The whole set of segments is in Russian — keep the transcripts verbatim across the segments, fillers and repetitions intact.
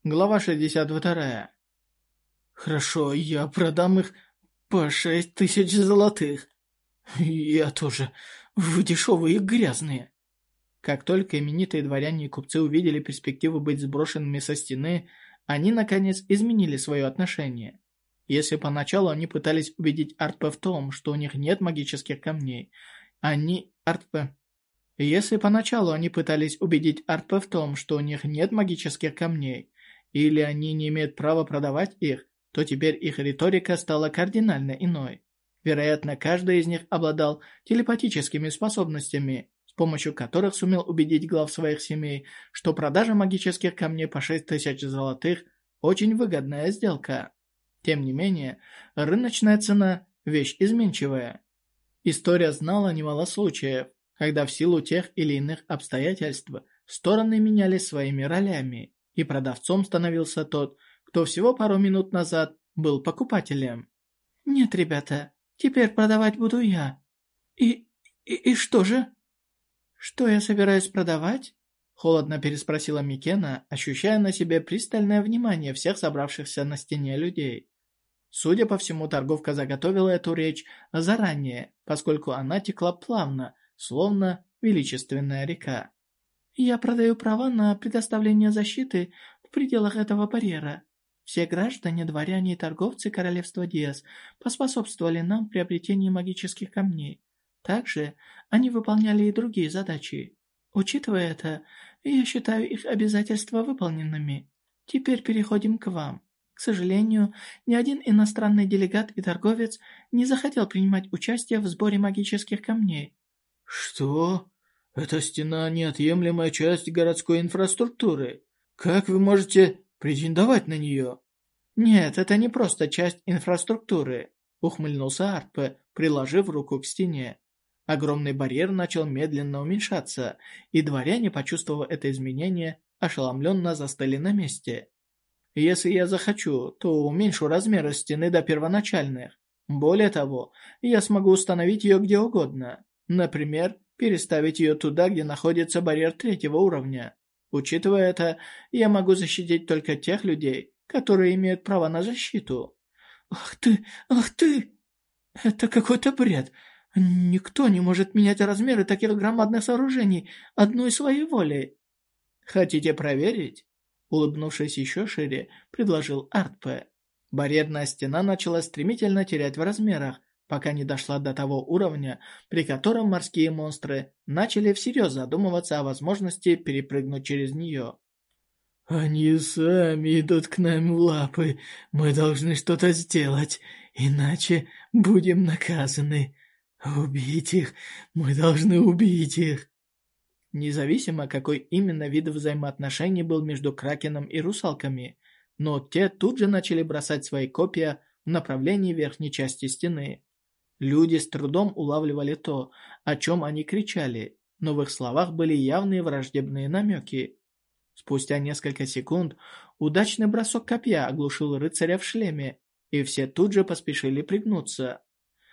Глава шестьдесят два. Хорошо, я продам их по шесть тысяч золотых. Я тоже. Вы дешевые и грязные. Как только именитые дворяне и купцы увидели перспективу быть сброшенными со стены, они, наконец, изменили свое отношение. Если поначалу они пытались убедить Артпе в том, что у них нет магических камней, они... Артпе... Если поначалу они пытались убедить Артпе в том, что у них нет магических камней, или они не имеют права продавать их, то теперь их риторика стала кардинально иной. Вероятно, каждый из них обладал телепатическими способностями, с помощью которых сумел убедить глав своих семей, что продажа магических камней по шесть тысяч золотых – очень выгодная сделка. Тем не менее, рыночная цена – вещь изменчивая. История знала немало случаев, когда в силу тех или иных обстоятельств стороны менялись своими ролями, и продавцом становился тот, кто всего пару минут назад был покупателем. «Нет, ребята, теперь продавать буду я. И... и, и что же?» «Что я собираюсь продавать?» Холодно переспросила Микена, ощущая на себе пристальное внимание всех собравшихся на стене людей. Судя по всему, торговка заготовила эту речь заранее, поскольку она текла плавно, словно величественная река. «Я продаю права на предоставление защиты в пределах этого барьера. Все граждане, дворяне и торговцы королевства Диас поспособствовали нам в приобретении магических камней. Также они выполняли и другие задачи. Учитывая это, я считаю их обязательства выполненными. Теперь переходим к вам. К сожалению, ни один иностранный делегат и торговец не захотел принимать участие в сборе магических камней». «Что? Эта стена – неотъемлемая часть городской инфраструктуры. Как вы можете претендовать на нее?» «Нет, это не просто часть инфраструктуры», — ухмыльнулся Артпе, приложив руку к стене. Огромный барьер начал медленно уменьшаться, и дворяне, почувствовав это изменение, ошеломленно застыли на месте. «Если я захочу, то уменьшу размеры стены до первоначальных. Более того, я смогу установить ее где угодно. Например, переставить ее туда, где находится барьер третьего уровня. Учитывая это, я могу защитить только тех людей, которые имеют право на защиту». «Ах ты, ах ты! Это какой-то бред. Никто не может менять размеры таких громадных сооружений одной своей волей». «Хотите проверить?» Улыбнувшись еще шире, предложил Артпе. Барьерная стена начала стремительно терять в размерах, пока не дошла до того уровня, при котором морские монстры начали всерьез задумываться о возможности перепрыгнуть через нее. «Они сами идут к нам в лапы. Мы должны что-то сделать, иначе будем наказаны. Убить их. Мы должны убить их». Независимо, какой именно вид взаимоотношений был между Кракеном и русалками, но те тут же начали бросать свои копья в направлении верхней части стены. Люди с трудом улавливали то, о чем они кричали, но в их словах были явные враждебные намеки. Спустя несколько секунд удачный бросок копья оглушил рыцаря в шлеме, и все тут же поспешили пригнуться.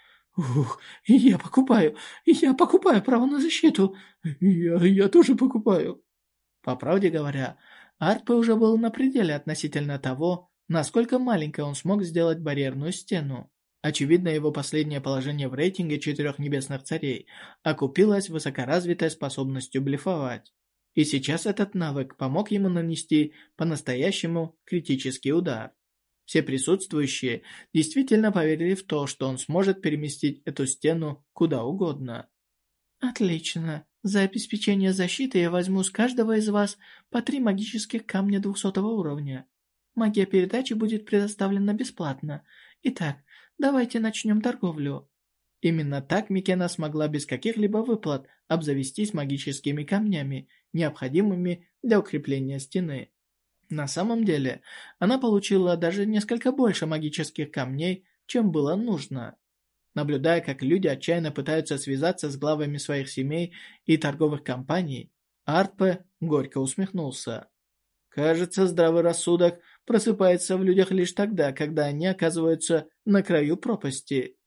«Ух, я покупаю, я покупаю право на защиту. Я, я тоже покупаю». По правде говоря, Артпе уже был на пределе относительно того, насколько маленькой он смог сделать барьерную стену. Очевидно, его последнее положение в рейтинге четырех небесных царей окупилось высокоразвитой способностью блефовать. И сейчас этот навык помог ему нанести по-настоящему критический удар. Все присутствующие действительно поверили в то, что он сможет переместить эту стену куда угодно. «Отлично. За обеспечение защиты я возьму с каждого из вас по три магических камня двухсотого уровня. Магия передачи будет предоставлена бесплатно. Итак, давайте начнем торговлю». Именно так Микена смогла без каких-либо выплат обзавестись магическими камнями, необходимыми для укрепления стены. На самом деле, она получила даже несколько больше магических камней, чем было нужно. Наблюдая, как люди отчаянно пытаются связаться с главами своих семей и торговых компаний, Артпе горько усмехнулся. Кажется, здравый рассудок просыпается в людях лишь тогда, когда они оказываются на краю пропасти.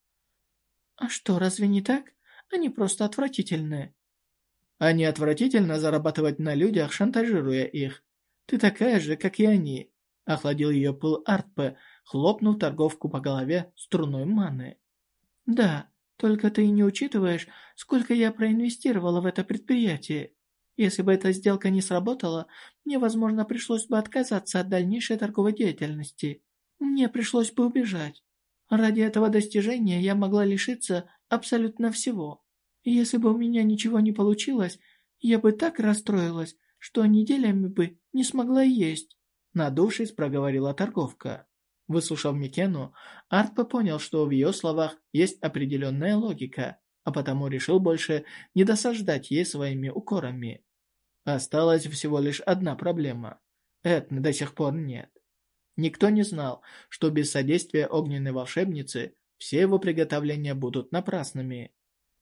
«А что, разве не так? Они просто отвратительны». «Они отвратительно зарабатывать на людях, шантажируя их. Ты такая же, как и они. Охладил ее пыл Артпе, хлопнув торговку по голове струной маны. «Да, только ты не учитываешь, сколько я проинвестировала в это предприятие. Если бы эта сделка не сработала, мне, возможно, пришлось бы отказаться от дальнейшей торговой деятельности. Мне пришлось бы убежать. Ради этого достижения я могла лишиться абсолютно всего. Если бы у меня ничего не получилось, я бы так расстроилась, что неделями бы не смогла есть», надувшись, проговорила торговка. Выслушав Микену, Артпе понял, что в ее словах есть определенная логика, а потому решил больше не досаждать ей своими укорами. Осталась всего лишь одна проблема. Этны до сих пор нет. Никто не знал, что без содействия огненной волшебницы все его приготовления будут напрасными.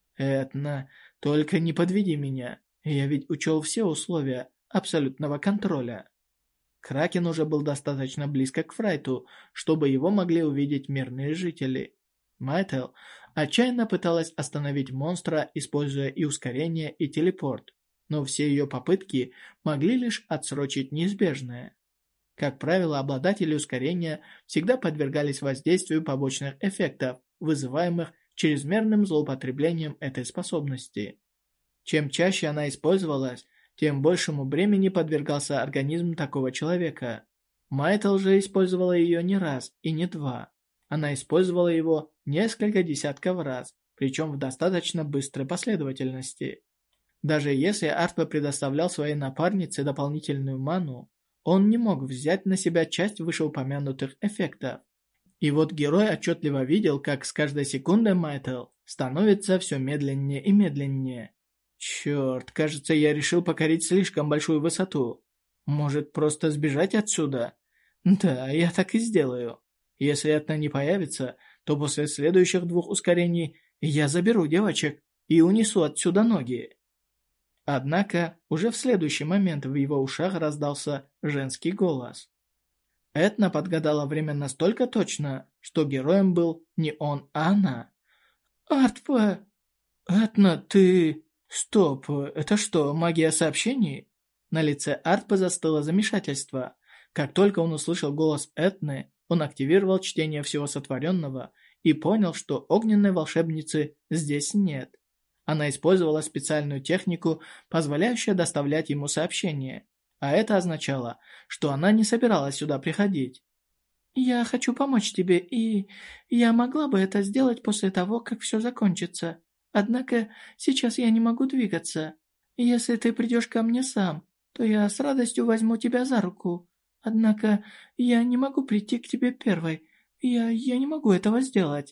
Этна, только не подведи меня, я ведь учел все условия абсолютного контроля. Кракен уже был достаточно близко к Фрайту, чтобы его могли увидеть мирные жители. Майтел отчаянно пыталась остановить монстра, используя и ускорение, и телепорт, но все ее попытки могли лишь отсрочить неизбежное. Как правило, обладатели ускорения всегда подвергались воздействию побочных эффектов, вызываемых чрезмерным злоупотреблением этой способности. Чем чаще она использовалась, тем большему бремени подвергался организм такого человека. Майтл же использовала ее не раз и не два. Она использовала его несколько десятков раз, причем в достаточно быстрой последовательности. Даже если Артпе предоставлял своей напарнице дополнительную ману, он не мог взять на себя часть вышеупомянутых эффектов. И вот герой отчетливо видел, как с каждой секундой Майтл становится все медленнее и медленнее. Черт, кажется, я решил покорить слишком большую высоту. Может, просто сбежать отсюда? Да, я так и сделаю. Если это не появится, то после следующих двух ускорений я заберу девочек и унесу отсюда ноги. Однако, уже в следующий момент в его ушах раздался женский голос. Этна подгадала время настолько точно, что героем был не он, а она. «Артпе! Этна, ты...» «Стоп, это что, магия сообщений?» На лице Артпе застыло замешательство. Как только он услышал голос Этны, он активировал чтение всего сотворенного и понял, что огненной волшебницы здесь нет. Она использовала специальную технику, позволяющую доставлять ему сообщения, а это означало, что она не собиралась сюда приходить. «Я хочу помочь тебе, и я могла бы это сделать после того, как все закончится. Однако сейчас я не могу двигаться. Если ты придешь ко мне сам, то я с радостью возьму тебя за руку. Однако я не могу прийти к тебе первой. Я, я не могу этого сделать».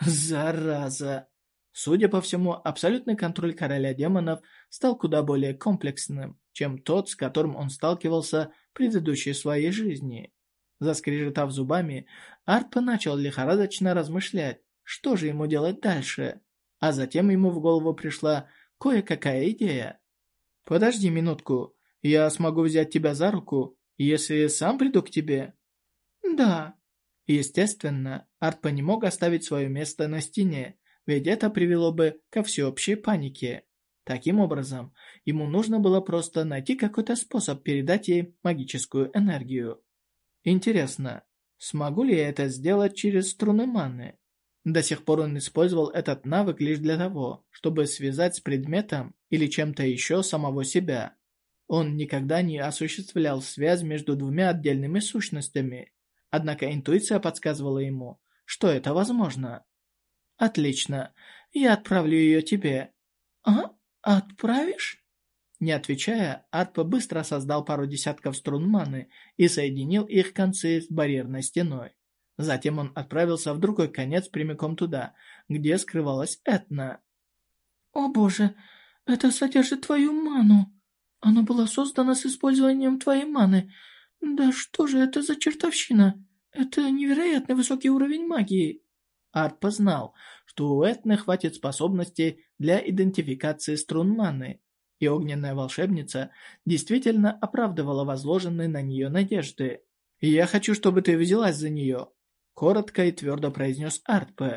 Зараза! Судя по всему, абсолютный контроль короля демонов стал куда более комплексным, чем тот, с которым он сталкивался в предыдущей своей жизни. Заскрежетав зубами, Артпе начал лихорадочно размышлять, что же ему делать дальше. А затем ему в голову пришла кое-какая идея. «Подожди минутку, я смогу взять тебя за руку, если сам приду к тебе?» «Да». Естественно, Артпе не мог оставить свое место на стене, ведь это привело бы ко всеобщей панике. Таким образом, ему нужно было просто найти какой-то способ передать ей магическую энергию. Интересно, смогу ли я это сделать через струны маны? До сих пор он использовал этот навык лишь для того, чтобы связать с предметом или чем-то еще самого себя. Он никогда не осуществлял связь между двумя отдельными сущностями, однако интуиция подсказывала ему, что это возможно. «Отлично, я отправлю ее тебе». «А? Отправишь?» Не отвечая, Артпе быстро создал пару десятков струн маны и соединил их концы с барьерной стеной. Затем он отправился в другой конец прямиком туда, где скрывалась Этна. «О боже, это содержит твою ману. Оно было создано с использованием твоей маны. Да что же это за чертовщина? Это невероятно высокий уровень магии». Артпе знал, что у Этны хватит способностей для идентификации струн маны, и огненная волшебница действительно оправдывала возложенные на нее надежды. «Я хочу, чтобы ты взялась за нее», — коротко и твердо произнес Артпе.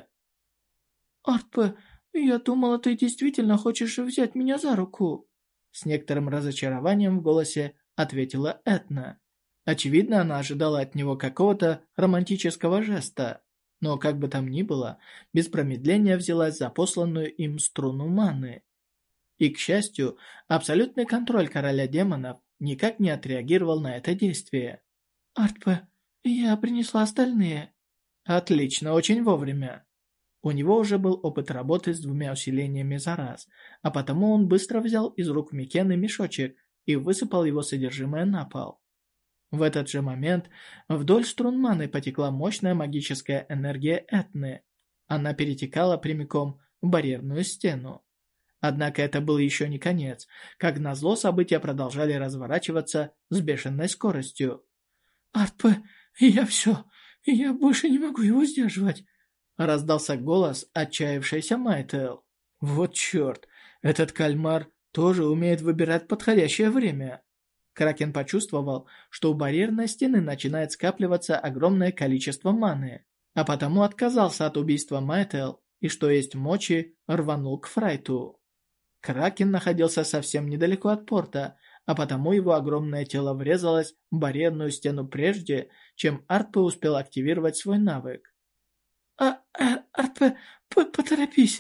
«Артпе, я думала, ты действительно хочешь взять меня за руку», — с некоторым разочарованием в голосе ответила Этна. Очевидно, она ожидала от него какого-то романтического жеста, но как бы там ни было, без промедления взялась за посланную им струну маны. И, к счастью, абсолютный контроль короля демонов никак не отреагировал на это действие. «Артпе, я принесла остальные». «Отлично, очень вовремя». У него уже был опыт работы с двумя усилениями за раз, а потому он быстро взял из рук Микены мешочек и высыпал его содержимое на пол. В этот же момент вдоль струн маны потекла мощная магическая энергия Этны. Она перетекала прямиком в барьерную стену. Однако это был еще не конец. Как назло, события продолжали разворачиваться с бешеной скоростью. «Артпе, я все, я больше не могу его сдерживать», — раздался голос отчаявшейся Майтел. «Вот черт, этот кальмар тоже умеет выбирать подходящее время». Кракен почувствовал, что у барьерной стены начинает скапливаться огромное количество маны, а потому отказался от убийства Майтел и, что есть мочи, рванул к Фрайту. Кракен находился совсем недалеко от порта, а потому его огромное тело врезалось в барьерную стену прежде, чем Артпе успел активировать свой навык. «А, а Артпе, поторопись!»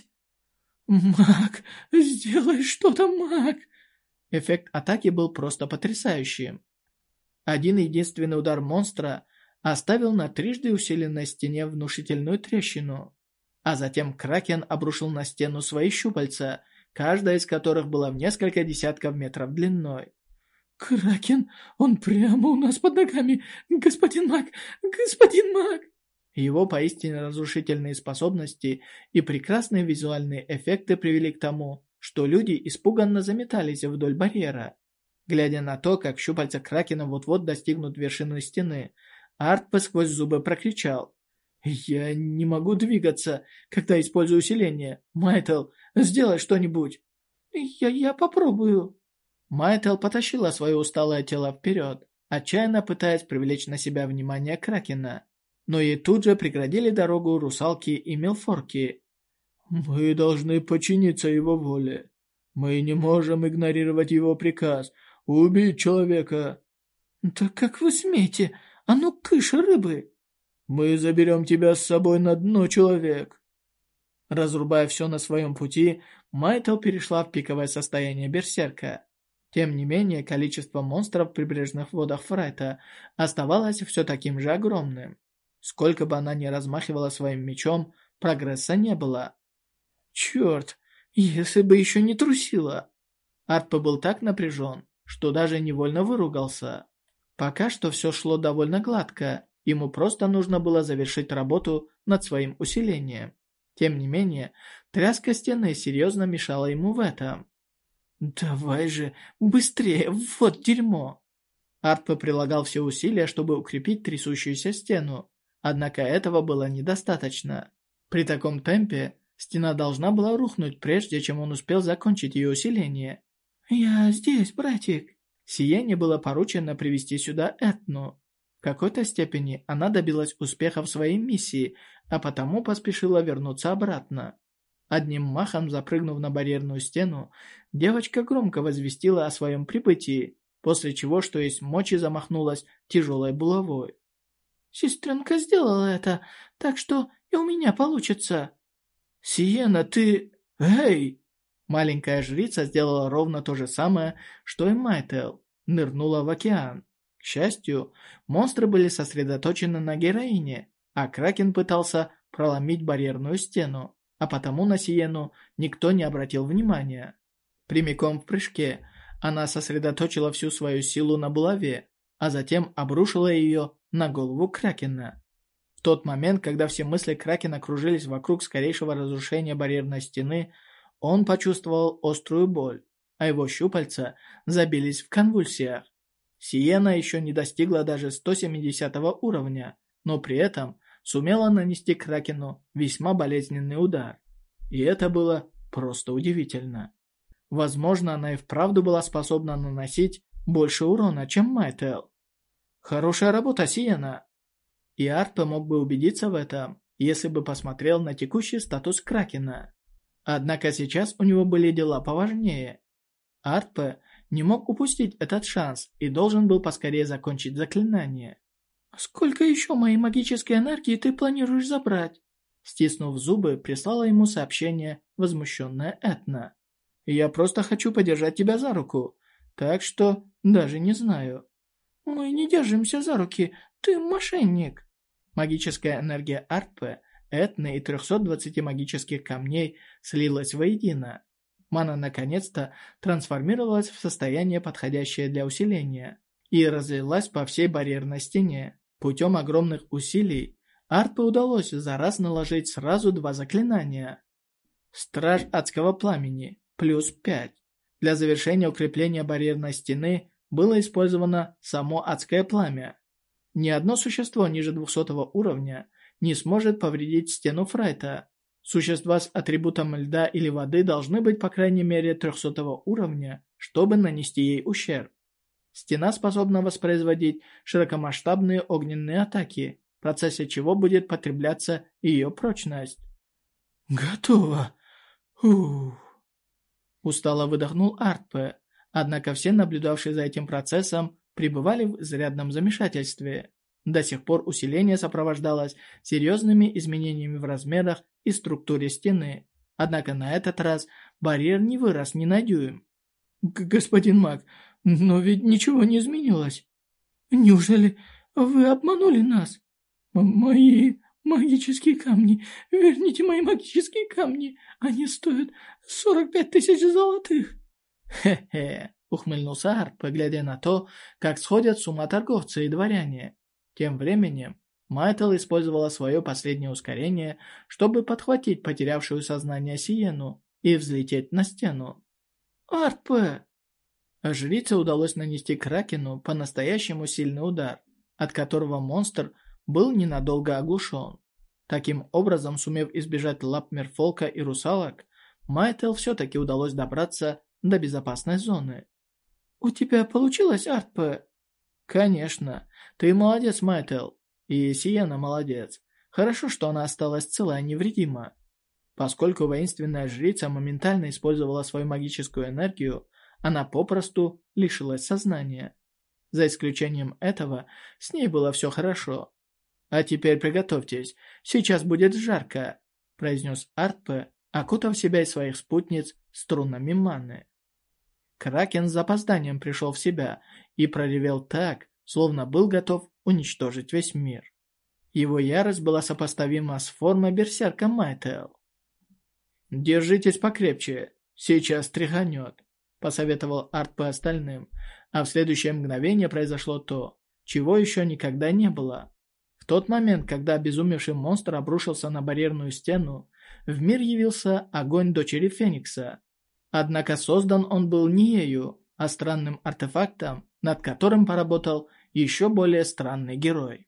«Маг, сделай что-то, маг!» Эффект атаки был просто потрясающим. Один единственный удар монстра оставил на трижды усиленной стене внушительную трещину, а затем Кракен обрушил на стену свои щупальца, каждая из которых была в несколько десятков метров длиной. «Кракен, он прямо у нас под ногами! Господин маг! Господин маг!» Его поистине разрушительные способности и прекрасные визуальные эффекты привели к тому, что люди испуганно заметались вдоль барьера. Глядя на то, как щупальца Кракена вот-вот достигнут вершины стены, Артпе сквозь зубы прокричал: «Я не могу двигаться, когда использую усиление. Майтел, сделай что-нибудь!» «Я, я попробую». Майтел потащила свое усталое тело вперед, отчаянно пытаясь привлечь на себя внимание Кракена. Но ей тут же преградили дорогу русалки и мелфорки. «Мы должны подчиниться его воле. Мы не можем игнорировать его приказ убить человека». «Да как вы смеете? А ну кыш, рыбы!» «Мы заберем тебя с собой на дно, человек». Разрубая все на своем пути, Майтел перешла в пиковое состояние берсерка. Тем не менее, количество монстров в прибрежных водах Фрайта оставалось все таким же огромным. Сколько бы она ни размахивала своим мечом, прогресса не было. Черт, если бы еще не трусила. Артпе был так напряжен, что даже невольно выругался. Пока что все шло довольно гладко, ему просто нужно было завершить работу над своим усилением. Тем не менее, тряска стены серьезно мешала ему в этом. «Давай же, быстрее, вот дерьмо!» Артпе прилагал все усилия, чтобы укрепить трясущуюся стену, однако этого было недостаточно. При таком темпе стена должна была рухнуть, прежде чем он успел закончить ее усиление. «Я здесь, братик!» Сиене было поручено привести сюда Этну. В какой-то степени она добилась успеха в своей миссии, а потому поспешила вернуться обратно. Одним махом запрыгнув на барьерную стену, девочка громко возвестила о своем прибытии, после чего, что есть мочи, замахнулась тяжелой булавой. «Сестренка сделала это, так что и у меня получится». «Сиена, ты... Эй!» Маленькая жрица сделала ровно то же самое, что и Майтел, нырнула в океан. К счастью, монстры были сосредоточены на героине, а Кракен пытался проломить барьерную стену, а потому на Сиену никто не обратил внимания. Прямиком в прыжке она сосредоточила всю свою силу на булаве, а затем обрушила ее на голову Кракена. В тот момент, когда все мысли Кракена кружились вокруг скорейшего разрушения барьерной стены, он почувствовал острую боль, а его щупальца забились в конвульсиях. Сиена еще не достигла даже сто семидесятого уровня, но при этом сумела нанести Кракену весьма болезненный удар. И это было просто удивительно. Возможно, она и вправду была способна наносить больше урона, чем Майтел. Хорошая работа, Сиена! И Артпе мог бы убедиться в этом, если бы посмотрел на текущий статус Кракена. Однако сейчас у него были дела поважнее. Артпе не мог упустить этот шанс и должен был поскорее закончить заклинание. «Сколько еще моей магической энергии ты планируешь забрать?» Стиснув зубы, прислала ему сообщение возмущенная Этна. «Я просто хочу подержать тебя за руку, так что даже не знаю». «Мы не держимся за руки, ты мошенник!» Магическая энергия Артпе, Этны и трехсот двадцати магических камней слилась воедино. Мана наконец-то трансформировалась в состояние, подходящее для усиления, и разлилась по всей барьерной стене. Путем огромных усилий Артпе удалось за раз наложить сразу два заклинания. Страж адского пламени, плюс пять. Для завершения укрепления барьерной стены было использовано само адское пламя. Ни одно существо ниже двухсотого уровня не сможет повредить стену Фрайта. Существа с атрибутом льда или воды должны быть по крайней мере трехсотого уровня, чтобы нанести ей ущерб. Стена способна воспроизводить широкомасштабные огненные атаки, в процессе чего будет потребляться ее прочность. «Готово! Ух!» Устало выдохнул Артпе, однако все наблюдавшие за этим процессом пребывали в изрядном замешательстве. До сих пор усиление сопровождалось серьезными изменениями в размерах и структуре стены, однако на этот раз барьер не вырос ни на дюйм. «Господин маг, но ведь ничего не изменилось. Неужели вы обманули нас? Мои магические камни, верните мои магические камни, они стоят сорок пять тысяч золотых». «Хе-хе», — ухмыльнулся Артпе, глядя на то, как сходят с ума торговцы и дворяне. Тем временем Майтл использовала свое последнее ускорение, чтобы подхватить потерявшую сознание Сиену и взлететь на стену. «Артпе!» Жрице удалось нанести Кракену по-настоящему сильный удар, от которого монстр был ненадолго оглушен. Таким образом, сумев избежать лап Мерфолка и русалок, Майтл все-таки удалось добраться до безопасной зоны. «У тебя получилось, Артпе?» «Конечно. Ты молодец, Майтл. И Сиена молодец. Хорошо, что она осталась цела и невредима». Поскольку воинственная жрица моментально использовала свою магическую энергию, она попросту лишилась сознания. За исключением этого, с ней было все хорошо. «А теперь приготовьтесь, сейчас будет жарко», – произнес Артпе, окутав себя и своих спутниц струнами маны. Кракен с запозданием пришел в себя и проревел так, словно был готов уничтожить весь мир. Его ярость была сопоставима с формой берсерка Майтл. «Держитесь покрепче, сейчас тряханет», – посоветовал Артпе остальным, а в следующее мгновение произошло то, чего еще никогда не было. В тот момент, когда обезумевший монстр обрушился на барьерную стену, в мир явился огонь дочери Феникса. Однако создан он был не ею, а странным артефактом, над которым поработал еще более странный герой.